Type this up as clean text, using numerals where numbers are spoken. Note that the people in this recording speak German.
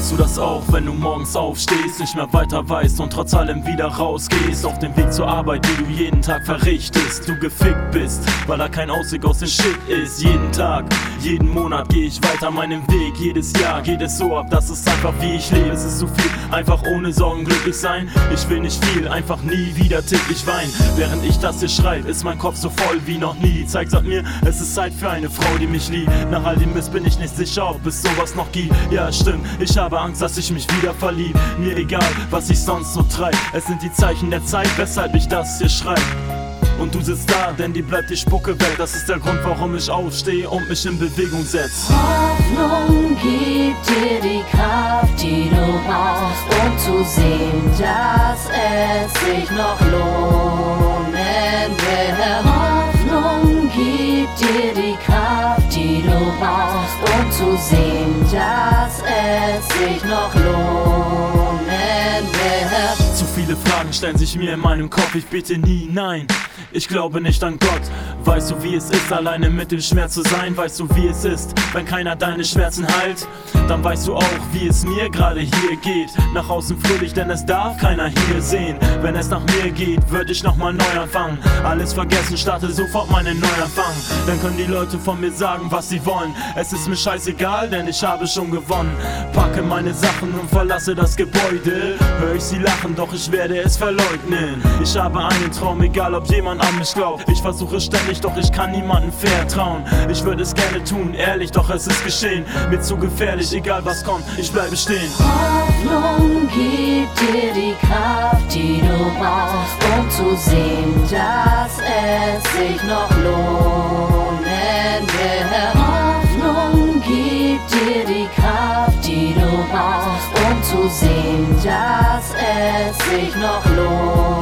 Kennst du das auch, wenn du morgens aufstehst, nicht mehr weiter weißt und trotz allem wieder rausgehst? Auf dem Weg zur Arbeit, die du jeden Tag verrichtest, du gefickt bist, weil da kein Ausweg aus dem Shit ist. Jeden Tag, jeden Monat geh ich weiter meinen Weg. Jedes Jahr geht es so ab, das ist einfach wie ich lebe. Es ist so viel, einfach ohne Sorgen glücklich sein. Ich will nicht viel, einfach nie wieder täglich weinen. Während ich das hier schreibe, ist mein Kopf so voll wie noch nie. Zeig sagt mir, es ist Zeit für eine Frau, die mich liebt. Nach all dem Mist bin ich nicht sicher, ob es sowas noch gibt. Ja, stimmt, ich habe Angst, dass ich mich wieder verlieb. Mir egal, was ich sonst so treib. Es sind die Zeichen der Zeit, weshalb ich das hier schreib. Und du sitzt da, denn dir bleibt die Spucke weg. Das ist der Grund, warum ich aufstehe und mich in Bewegung setz. Hoffnung gibt dir die Kraft, die du brauchst, um zu sehen, dass es sich noch lohnen will. Hoffnung gibt dir die Kraft, die du brauchst, um zu sehen, dass es sich noch lohnen will. Zu viele Fragen stellen sich mir in meinem Kopf, ich bete nie, nein. Ich glaube nicht an Gott. Weißt du, wie es ist, alleine mit dem Schmerz zu sein? Weißt du, wie es ist, wenn keiner deine Schmerzen heilt? Dann weißt du auch, wie es mir gerade hier geht. Nach außen fröhlich, denn es darf keiner hier sehen. Wenn es nach mir geht, würde ich nochmal neu anfangen. Alles vergessen, starte sofort meinen Neuanfang. Dann können die Leute von mir sagen, was sie wollen. Es ist mir scheißegal, denn ich habe schon gewonnen. Packe meine Sachen und verlasse das Gebäude. Hör ich sie lachen, doch ich werde es verleugnen. Ich habe einen Traum, egal ob jemand an mich glaubt. Ich versuche ständig, doch ich kann niemandem vertrauen. Ich würde es gerne tun, ehrlich, doch es ist geschehen. Mir zu gefährlich, egal was kommt, ich bleibe stehen. Hoffnung gibt dir die Kraft, die du brauchst, um zu sehen, dass es sich noch lohnen will. Hoffnung gibt dir die Kraft, die du brauchst, um zu sehen, dass es sich noch lohnt.